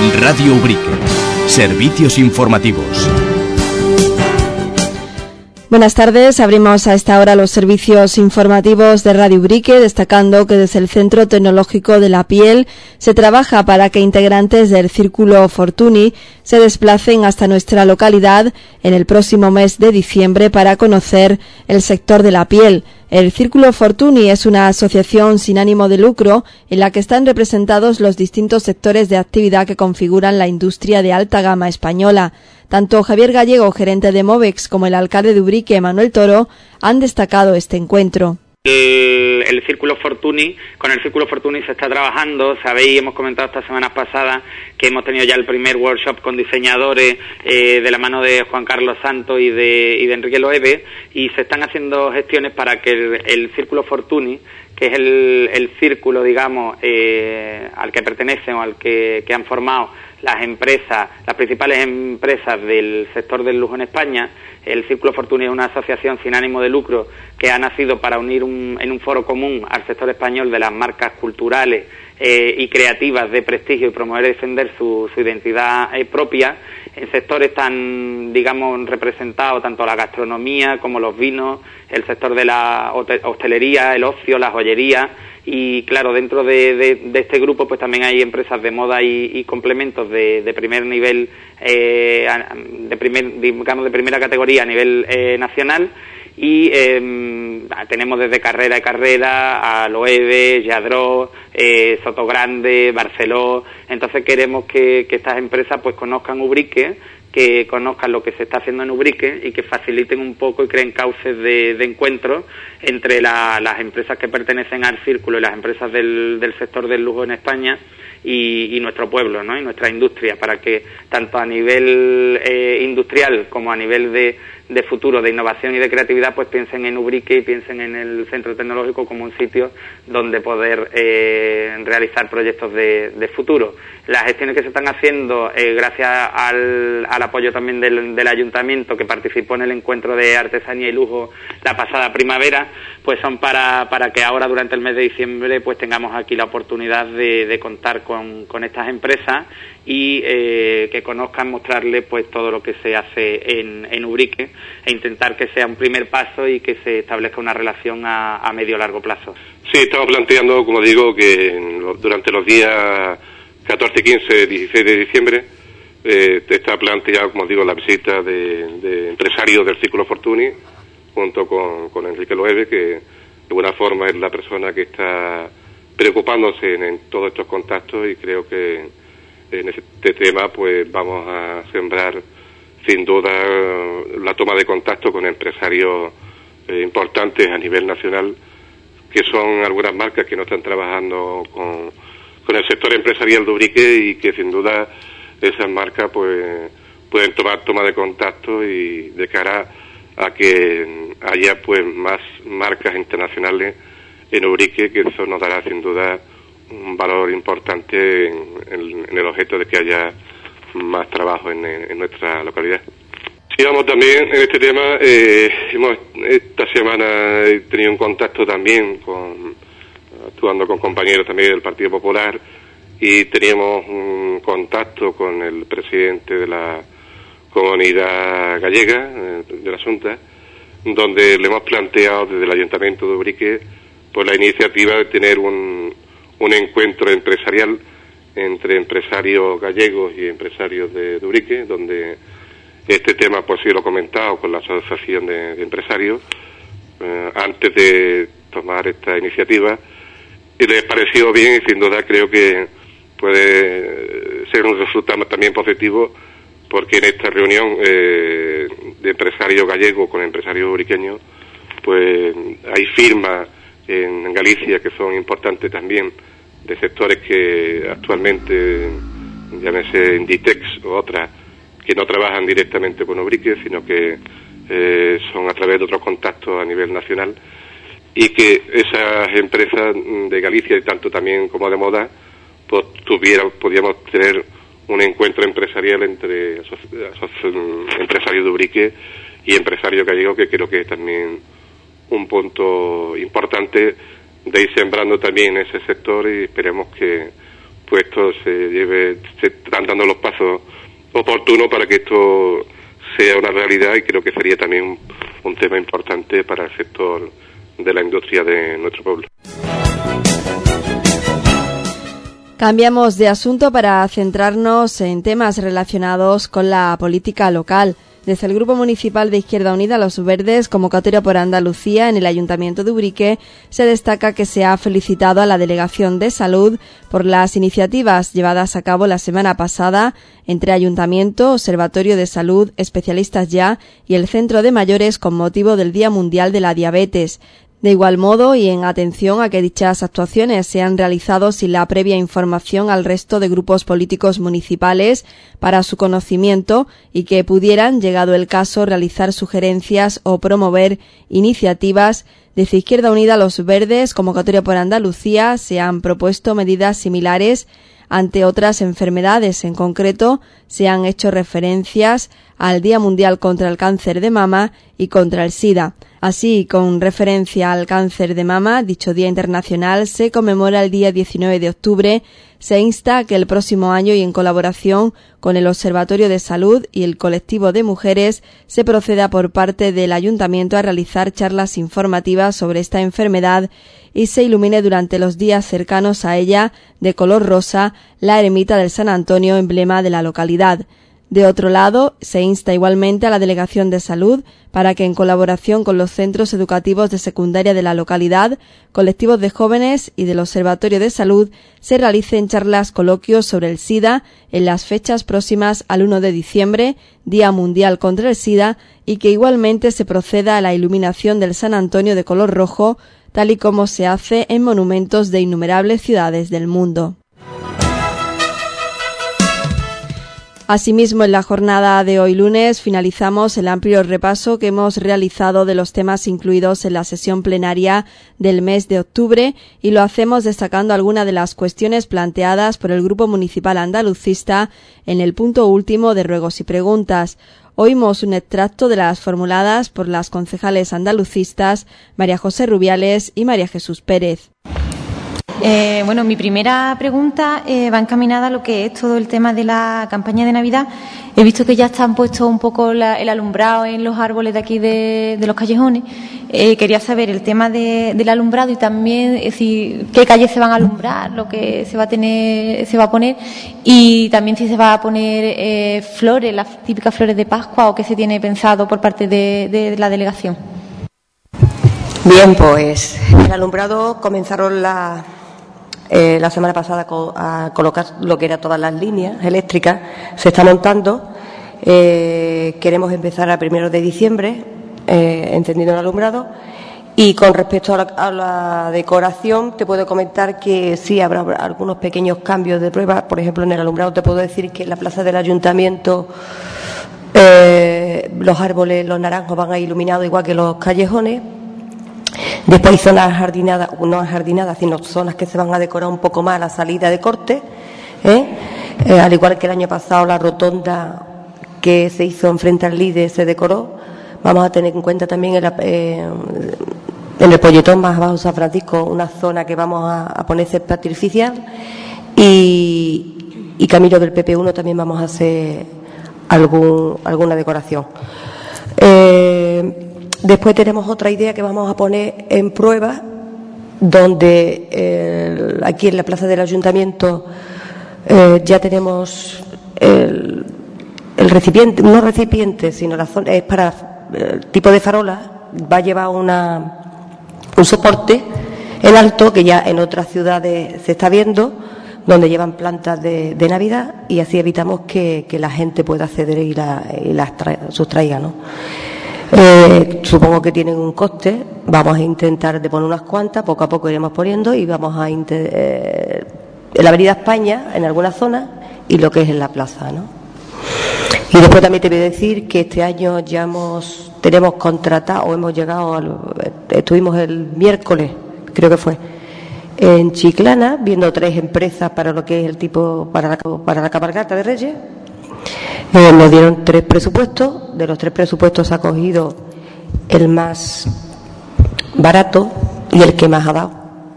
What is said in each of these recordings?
Radio Ubrique. Servicios informativos. Buenas tardes, abrimos a esta hora los servicios informativos de Radio Ubrique, destacando que desde el Centro Tecnológico de la Piel se trabaja para que integrantes del Círculo Fortuny se desplacen hasta nuestra localidad en el próximo mes de diciembre para conocer el sector de la piel. El Círculo Fortuny es una asociación sin ánimo de lucro en la que están representados los distintos sectores de actividad que configuran la industria de alta gama española. Tanto Javier Gallego, gerente de Movex, como el alcalde de Ubrique, Manuel Toro, han destacado este encuentro. El Círculo Fortuny, con el Círculo Fortuny se está trabajando. Sabéis, hemos comentado estas semanas pasadas que hemos tenido ya el primer workshop con diseñadores de la mano de Juan Carlos Santos y de Enrique Loewe, y se están haciendo gestiones para que el Círculo Fortuny, que es el círculo, digamos, al que pertenecen o al que han formado las empresas, las principales empresas del sector del lujo en España. El Círculo Fortuny es una asociación sin ánimo de lucro que ha nacido para unir en un foro común al sector español de las marcas culturales y creativas de prestigio y promover y defender su identidad propia en sectores tan, digamos, representados, tanto la gastronomía como los vinos, el sector de la hostelería, el ocio, la joyería. Y claro, dentro de este grupo pues también hay empresas de moda y complementos de primer nivel, de primera categoría a nivel nacional, y tenemos desde Carrera a Loewe, Lladró, Sotogrande, Barceló. Entonces queremos que estas empresas pues conozcan Ubrique, que conozcan lo que se está haciendo en Ubrique y que faciliten un poco y creen cauces de encuentro entre las empresas que pertenecen al círculo y las empresas del sector del lujo en España y nuestro pueblo, ¿no? Y nuestra industria, para que tanto a nivel industrial como a nivel de futuro, de innovación y de creatividad, pues piensen en Ubrique y piensen en el Centro Tecnológico como un sitio donde poder realizar proyectos de futuro. Las gestiones que se están haciendo, gracias al apoyo también del Ayuntamiento, que participó en el encuentro de artesanía y lujo la pasada primavera, pues son para que ahora durante el mes de diciembre pues tengamos aquí la oportunidad de contar con estas empresas y que conozcan, mostrarles pues todo lo que se hace en Ubrique e intentar que sea un primer paso y que se establezca una relación a medio o largo plazo. Sí, estamos planteando, como digo, que durante los días 14, 15, 16 de diciembre está planteado, como digo, la visita de empresarios del Círculo Fortuny junto con Enrique Loewe, que de alguna forma es la persona que está preocupándose en todos estos contactos, y creo que en este tema pues vamos a sembrar sin duda la toma de contacto con empresarios importantes a nivel nacional, que son algunas marcas que no están trabajando con el sector empresarial de Ubrique, y que sin duda esas marcas pues pueden tomar toma de contacto y de cara a que haya pues más marcas internacionales en Ubrique, que eso nos dará sin duda un valor importante en el objeto de que haya más trabajo en nuestra localidad. Sí, vamos también en este tema, esta semana he tenido un contacto también actuando con compañeros también del Partido Popular, y teníamos un contacto con el presidente de la Comunidad Gallega, de la Xunta, donde le hemos planteado desde el Ayuntamiento de Ubrique pues la iniciativa de tener un encuentro empresarial entre empresarios gallegos y empresarios de Ubrique, donde este tema pues sí lo he comentado con la Asociación de Empresarios antes de tomar esta iniciativa, y les pareció bien, y sin duda creo que puede ser un resultado también positivo, porque en esta reunión de empresarios gallegos con empresarios ubriqueños pues hay firmas en Galicia que son importantes también, de sectores que actualmente, llámese Inditex o otras, que no trabajan directamente con Ubrique, sino que son a través de otros contactos a nivel nacional, y que esas empresas de Galicia, y tanto también como de moda, pues podíamos tener un encuentro empresarial entre empresarios de Ubrique y empresarios gallegos, que creo que es también un punto importante de ir sembrando también ese sector, y esperemos que esto se están dando los pasos oportunos para que esto sea una realidad, y creo que sería también un tema importante para el sector de la industria de nuestro pueblo. Cambiamos de asunto para centrarnos en temas relacionados con la política local. Desde el Grupo Municipal de Izquierda Unida Los Verdes, convocatoria por Andalucía en el Ayuntamiento de Ubrique, se destaca que se ha felicitado a la Delegación de Salud por las iniciativas llevadas a cabo la semana pasada entre Ayuntamiento, Observatorio de Salud, Especialistas Ya y el Centro de Mayores con motivo del Día Mundial de la Diabetes. De igual modo, y en atención a que dichas actuaciones se han realizado sin la previa información al resto de grupos políticos municipales para su conocimiento y que pudieran, llegado el caso, realizar sugerencias o promover iniciativas, desde Izquierda Unida Los Verdes, convocatoria por Andalucía, se han propuesto medidas similares ante otras enfermedades. En concreto, se han hecho referencias al Día Mundial contra el Cáncer de Mama y contra el SIDA. Así, con referencia al cáncer de mama, dicho Día Internacional se conmemora el día 19 de octubre. Se insta a que el próximo año y en colaboración con el Observatorio de Salud y el colectivo de mujeres se proceda por parte del Ayuntamiento a realizar charlas informativas sobre esta enfermedad y se ilumine durante los días cercanos a ella de color rosa la ermita del San Antonio, emblema de la localidad. De otro lado, se insta igualmente a la Delegación de Salud para que, en colaboración con los centros educativos de secundaria de la localidad, colectivos de jóvenes y del Observatorio de Salud, se realicen charlas, coloquios sobre el SIDA en las fechas próximas al 1 de diciembre, Día Mundial contra el SIDA, y que igualmente se proceda a la iluminación del San Antonio de color rojo, tal y como se hace en monumentos de innumerables ciudades del mundo. Asimismo, en la jornada de hoy lunes finalizamos el amplio repaso que hemos realizado de los temas incluidos en la sesión plenaria del mes de octubre y lo hacemos destacando algunas de las cuestiones planteadas por el Grupo Municipal Andalucista en el punto último de ruegos y preguntas. Oímos un extracto de las formuladas por las concejales andalucistas María José Rubiales y María Jesús Pérez. Bueno, mi primera pregunta va encaminada a lo que es todo el tema de la campaña de Navidad. He visto que ya están puestos un poco el alumbrado en los árboles de aquí de los callejones. Quería saber el tema del alumbrado y también qué calles se van a alumbrar, lo que se va a poner, y también si se va a poner flores, las típicas flores de Pascua, o qué se tiene pensado por parte de la delegación. Bien, pues el alumbrado comenzaron la semana pasada a colocar lo que eran todas las líneas eléctricas. Se está montando. Queremos empezar a 1 de diciembre encendiendo el alumbrado. Y con respecto a la decoración, te puedo comentar que sí habrá algunos pequeños cambios de prueba. Por ejemplo, en el alumbrado te puedo decir que en la plaza del Ayuntamiento los árboles, los naranjos van a ir iluminados igual que los callejones. Después hay zonas jardinadas, no jardinadas, sino zonas que se van a decorar un poco más a la salida de corte. Al igual que el año pasado, la rotonda que se hizo enfrente al Lide se decoró. Vamos a tener en cuenta también en el Polletón más abajo San Francisco, una zona que vamos a poner césped artificial, y camino del PP1 también vamos a hacer alguna decoración. Después tenemos otra idea que vamos a poner en prueba, donde aquí en la plaza del Ayuntamiento ya tenemos el recipiente, no recipiente, sino la zona, es para el tipo de farola, va a llevar un soporte en alto que ya en otras ciudades se está viendo, donde llevan plantas de Navidad, y así evitamos que la gente pueda acceder y las sustraiga, ¿no? Supongo que tienen un coste. Vamos a intentar de poner unas cuantas, poco a poco iremos poniendo, y vamos a en la Avenida España, en algunas zonas, y lo que es en la plaza, ¿no? Y después también te voy a decir que este año ya tenemos contratado, o hemos llegado, estuvimos el miércoles, creo que fue, en Chiclana, viendo 3 empresas para lo que es el tipo, para la cabalgata de Reyes. Nos dieron 3 presupuestos. De los 3 presupuestos se ha cogido el más barato y el que más ha dado.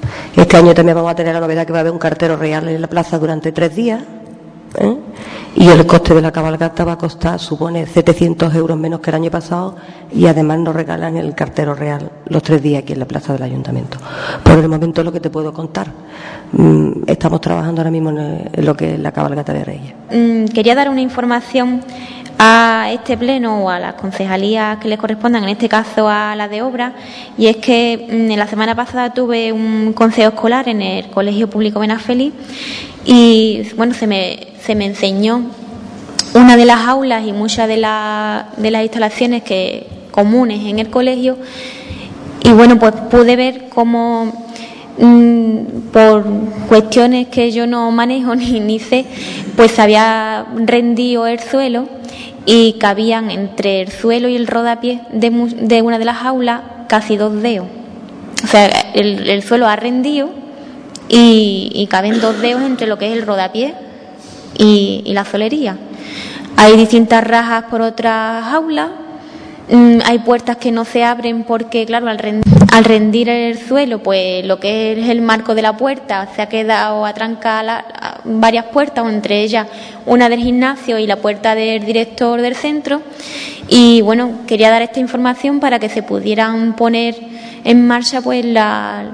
Este año también vamos a tener la novedad que va a haber un cartero real en la plaza durante 3 días, y el coste de la cabalgata va a costar, supone, 700 euros menos que el año pasado, y además nos regalan el cartero real los 3 días aquí en la plaza del ayuntamiento. Por el momento es lo que te puedo contar. Estamos trabajando ahora mismo en lo que es la cabalgata de Reyes. Quería dar una información a este pleno o a las concejalías que le correspondan, en este caso a la de obra, y es que en la semana pasada tuve un consejo escolar en el Colegio Público Benafeli y bueno, se me enseñó una de las aulas y muchas de las instalaciones comunes en el colegio, y bueno, pues pude ver cómo por cuestiones que yo no manejo ni sé, pues se había rendido el suelo y cabían entre el suelo y el rodapié de una de las aulas casi 2 dedos. O sea, el suelo ha rendido y caben 2 dedos entre lo que es el rodapié y la solería. Hay distintas rajas por otras aulas. Hay puertas que no se abren porque, claro, al rendir el suelo, pues lo que es el marco de la puerta se ha quedado atrancada varias puertas, entre ellas una del gimnasio y la puerta del director del centro. Y bueno, quería dar esta información para que se pudieran poner en marcha pues las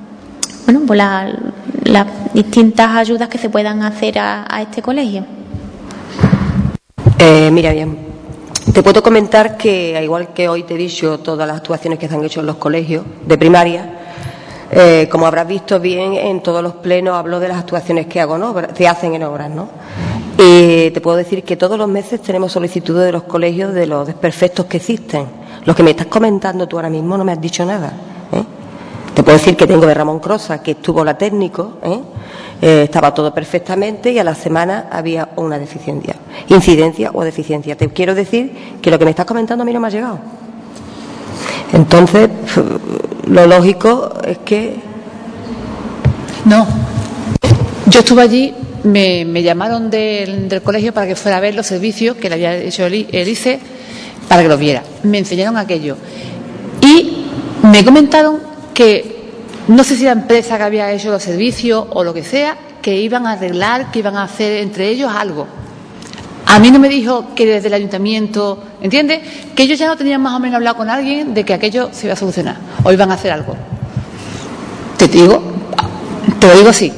distintas ayudas que se puedan hacer a este colegio. Mira bien. Te puedo comentar que, al igual que hoy te he dicho todas las actuaciones que se han hecho en los colegios de primaria, como habrás visto bien, en todos los plenos hablo de las actuaciones que se hacen en obras, ¿no? Y te puedo decir que todos los meses tenemos solicitudes de los colegios de los desperfectos que existen. Los que me estás comentando tú ahora mismo no me has dicho nada, Te puedo decir que tengo de Ramón Crosa, que estuvo la técnico, estaba todo perfectamente y a la semana había una deficiencia, incidencia o deficiencia. Te quiero decir que lo que me estás comentando a mí no me ha llegado. Entonces, lo lógico es que... No, yo estuve allí, me llamaron del colegio para que fuera a ver los servicios que le había hecho el ICE para que los viera. Me enseñaron aquello y me comentaron que no sé si la empresa que había hecho los servicios o lo que sea, que iban a arreglar, que iban a hacer entre ellos algo. A mí no me dijo que desde el ayuntamiento, ¿entiendes? Que ellos ya no tenían más o menos hablado con alguien de que aquello se iba a solucionar o iban a hacer algo. Te lo digo así.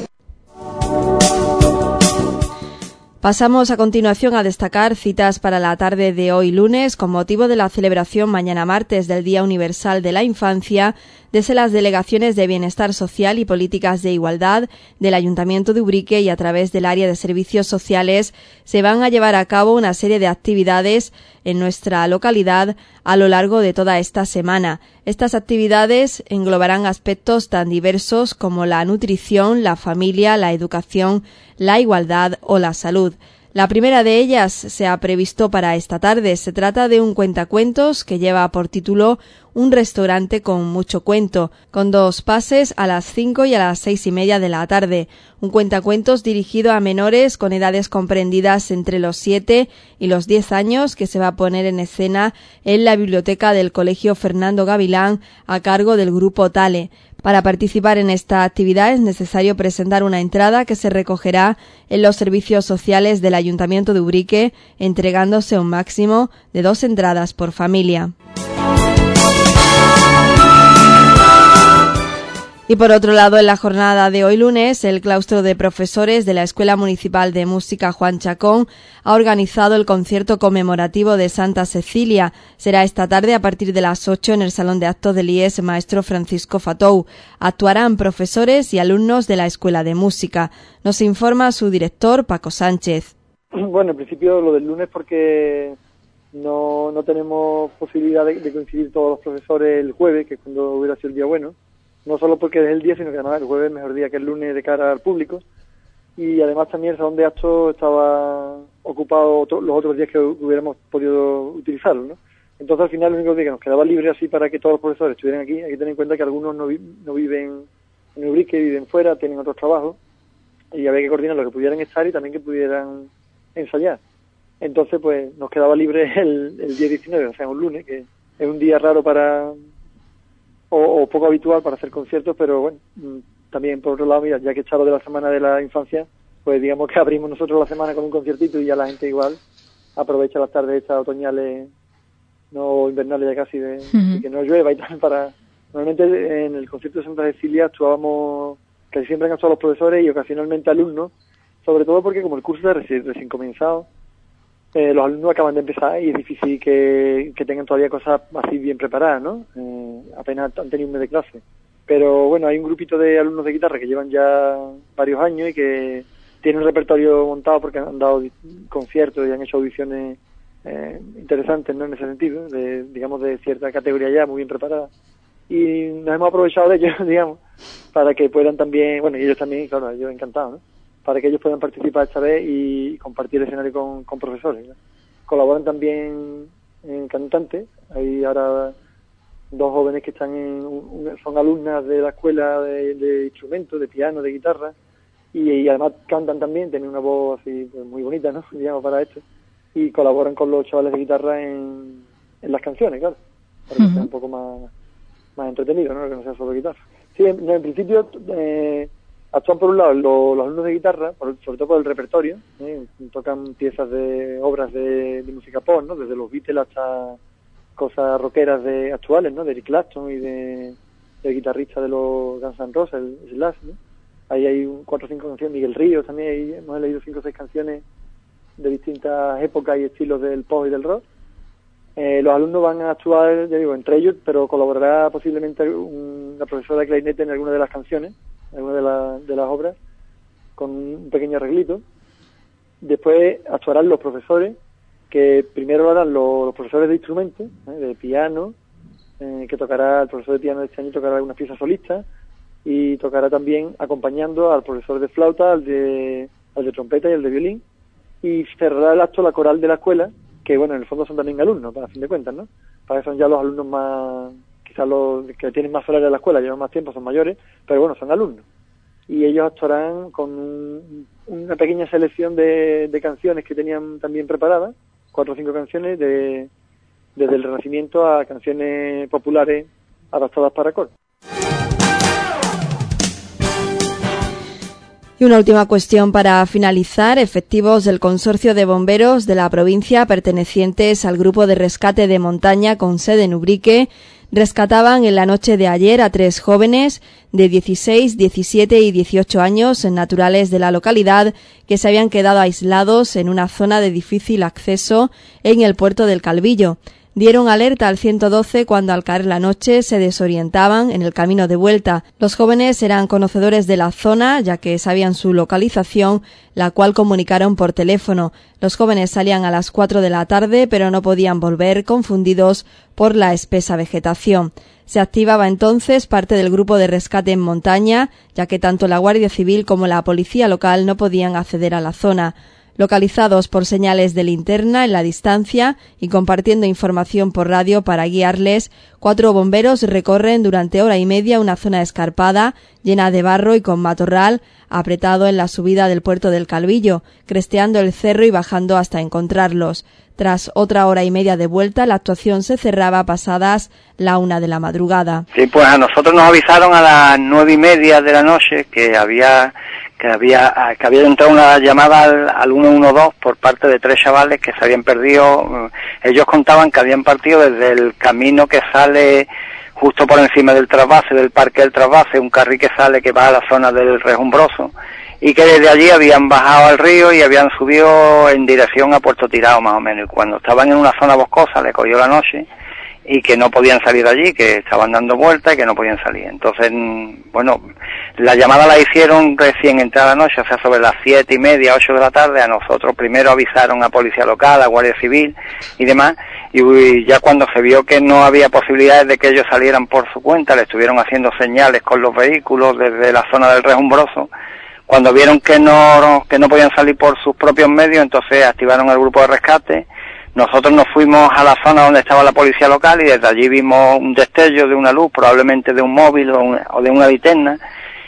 Pasamos a continuación a destacar citas para la tarde de hoy lunes con motivo de la celebración mañana martes del Día Universal de la Infancia desde las delegaciones de Bienestar Social y Políticas de Igualdad del Ayuntamiento de Ubrique y a través del área de Servicios Sociales se van a llevar a cabo una serie de actividades en nuestra localidad a lo largo de toda esta semana. Estas actividades englobarán aspectos tan diversos como la nutrición, la familia, la educación, la igualdad o la salud. La primera de ellas se ha previsto para esta tarde. Se trata de un cuentacuentos que lleva por título Un restaurante con mucho cuento, con 2 pases a las 5 y a las 6:30 de la tarde. Un cuentacuentos dirigido a menores con edades comprendidas entre los 7 y los 10 años que se va a poner en escena en la biblioteca del Colegio Fernando Gavilán a cargo del Grupo Tale. Para participar en esta actividad es necesario presentar una entrada que se recogerá en los servicios sociales del Ayuntamiento de Ubrique, entregándose un máximo de 2 entradas por familia. Y por otro lado, en la jornada de hoy lunes, el claustro de profesores de la Escuela Municipal de Música Juan Chacón ha organizado el concierto conmemorativo de Santa Cecilia. Será esta tarde a partir de las 8 en el Salón de Actos del IES Maestro Francisco Fatou. Actuarán profesores y alumnos de la Escuela de Música. Nos informa su director, Paco Sánchez. Bueno, en principio lo del lunes porque no tenemos posibilidad de coincidir todos los profesores el jueves, que es cuando hubiera sido el día bueno. No solo porque es el día, sino que además el jueves es mejor día que el lunes de cara al público. Y además también el salón de actos estaba ocupado los otros días que hubiéramos podido utilizarlo, ¿no? Entonces al final el único día que nos quedaba libre así para que todos los profesores estuvieran aquí, hay que tener en cuenta que algunos no viven en Ubrique, viven fuera, tienen otros trabajos, y había que coordinar los que pudieran estar y también que pudieran ensayar. Entonces pues nos quedaba libre el día 19, o sea, un lunes, que es un día raro o poco habitual para hacer conciertos, pero bueno, también por otro lado, mira, ya que está lo de la Semana de la Infancia, pues digamos que abrimos nosotros la semana con un conciertito y ya la gente igual aprovecha las tardes estas otoñales, no invernales ya casi, de que no llueva y tal, para... Normalmente en el concierto de Santa Cecilia actuábamos, casi siempre han actuado los profesores y ocasionalmente alumnos, sobre todo porque como el curso está recién comenzado, los alumnos acaban de empezar y es difícil que tengan todavía cosas así bien preparadas, ¿no? Apenas han tenido un mes de clase. Pero bueno, hay un grupito de alumnos de guitarra que llevan ya varios años y que tienen un repertorio montado porque han dado conciertos y han hecho audiciones interesantes, ¿no? En ese sentido, digamos de cierta categoría ya, muy bien preparada. Y nos hemos aprovechado de ellos, digamos, para que puedan también, bueno, y ellos también, claro, ellos encantados, ¿no? Para que ellos puedan participar esta vez y compartir el escenario con profesores, ¿no? Colaboran también en cantantes, hay ahora 2 jóvenes que están son alumnas de la escuela de instrumentos, de piano, de guitarra, y además cantan también, tienen una voz así pues, muy bonita, ¿no? Digamos, para esto, y colaboran con los chavales de guitarra en las canciones, claro, para que sea un poco más entretenido, ¿no? Que no sea solo guitarra. Sí, en principio actúan por un lado los alumnos de guitarra, sobre todo por el repertorio, tocan piezas de obras de música pop, ¿no? Desde los Beatles hasta cosas rockeras actuales, ¿no? De Eric Clapton y del guitarrista de los Guns N' Roses, el Slash, ¿no? Ahí hay 4 o 5 canciones, Miguel Ríos también, ahí hemos leído 5 o 6 canciones de distintas épocas y estilos del pop y del rock. Los alumnos van a actuar, ya digo, entre ellos, pero colaborará posiblemente una profesora de clarinete en alguna de las canciones, en alguna de las obras, con un pequeño arreglito. Después actuarán los profesores, que primero lo harán los profesores de instrumentos, de piano, que tocará, el profesor de piano de este año tocará algunas piezas solistas, y tocará también acompañando al profesor de flauta, al de trompeta y al de violín, y cerrará el acto la coral de la escuela, que bueno, en el fondo son también alumnos, a fin de cuentas, ¿no? Para que son ya los alumnos más, quizás los que tienen más horas de la escuela, llevan más tiempo, son mayores, pero bueno, son alumnos. Y ellos actuarán con una pequeña selección de canciones que tenían también preparadas, 4 o 5 canciones, desde el Renacimiento a canciones populares adaptadas para coro. Y una última cuestión para finalizar. Efectivos del Consorcio de Bomberos de la provincia pertenecientes al Grupo de Rescate de Montaña con sede en Ubrique rescataban en la noche de ayer a 3 jóvenes de 16, 17 y 18 años naturales de la localidad que se habían quedado aislados en una zona de difícil acceso en el puerto del Calvillo. Dieron alerta al 112 cuando al caer la noche se desorientaban en el camino de vuelta. Los jóvenes eran conocedores de la zona, ya que sabían su localización, la cual comunicaron por teléfono. Los jóvenes salían a las 4 de la tarde, pero no podían volver, confundidos por la espesa vegetación. Se activaba entonces parte del grupo de rescate en montaña, ya que tanto la Guardia Civil como la policía local no podían acceder a la zona. Localizados por señales de linterna en la distancia y compartiendo información por radio para guiarles, 4 bomberos recorren durante hora y media una zona escarpada, llena de barro y con matorral, apretado en la subida del puerto del Calvillo, cresteando el cerro y bajando hasta encontrarlos. Tras otra hora y media de vuelta, la actuación se cerraba pasadas la 1 de la madrugada. Sí, pues a nosotros nos avisaron a las 9:30 de la noche que había entrado una llamada al 112 por parte de 3 chavales que se habían perdido. Ellos contaban que habían partido desde el camino que sale justo por encima del trasvase, del parque del trasvase, un carril que sale que va a la zona del Rejumbroso, y que desde allí habían bajado al río y habían subido en dirección a Puerto Tirado más o menos, y cuando estaban en una zona boscosa le cogió la noche y que no podían salir de allí, que estaban dando vueltas y que no podían salir. Entonces, bueno, la llamada la hicieron recién entrada la noche, o sea, sobre las 7:30, 8 de la tarde. A nosotros primero avisaron a Policía Local, a Guardia Civil y demás, y ya cuando se vio que no había posibilidades de que ellos salieran por su cuenta, le estuvieron haciendo señales con los vehículos desde la zona del Rejumbroso. Cuando vieron que no podían salir por sus propios medios, entonces activaron el grupo de rescate. Nosotros nos fuimos a la zona donde estaba la policía local y desde allí vimos un destello de una luz, probablemente de un móvil o de una linterna,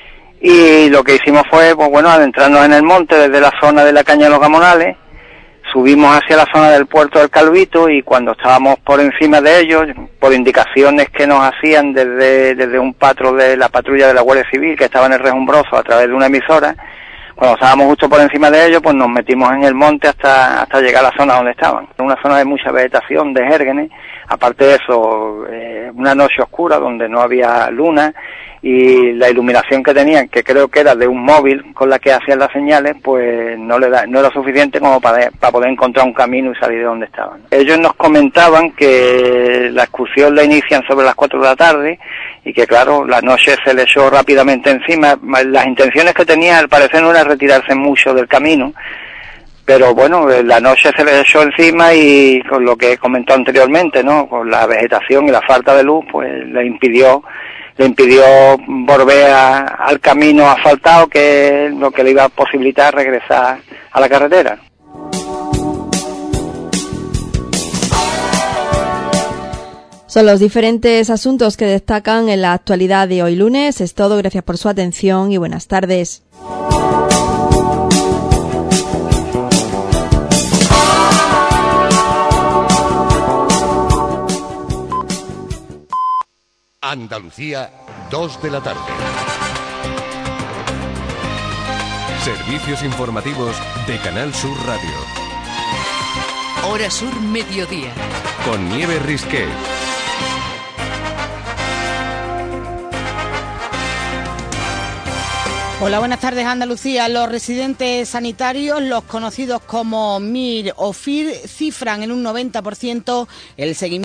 y lo que hicimos fue, pues bueno, adentrarnos en el monte desde la zona de la Caña de los Gamonales, subimos hacia la zona del puerto del Calvito y cuando estábamos por encima de ellos, por indicaciones que nos hacían desde un patro de la patrulla de la Guardia Civil que estaba en el Rejumbroso a través de una emisora, cuando estábamos justo por encima de ellos, pues nos metimos en el monte hasta llegar a la zona donde estaban. Una zona de mucha vegetación, de jérgenes, aparte de eso, una noche oscura donde no había luna, y la iluminación que tenían, que creo que era de un móvil con la que hacían las señales, pues no era suficiente como para poder encontrar un camino y salir de donde estaban. Ellos nos comentaban que la excursión la inician sobre las 4 de la tarde y que claro, la noche se les echó rápidamente encima. Las intenciones que tenían al parecer no era retirarse mucho del camino, pero bueno, la noche se les echó encima y con lo que comentó anteriormente, ¿no? Con la vegetación y la falta de luz, pues le impidió volver al camino asfaltado, que es lo que le iba a posibilitar regresar a la carretera. Son los diferentes asuntos que destacan en la actualidad de hoy lunes. Es todo, gracias por su atención y buenas tardes. Andalucía, 2 de la tarde. Servicios informativos de Canal Sur Radio. Hora Sur Mediodía. Con Nieves Risqué. Hola, buenas tardes Andalucía. Los residentes sanitarios, los conocidos como MIR o FIR, cifran en un 90% el seguimiento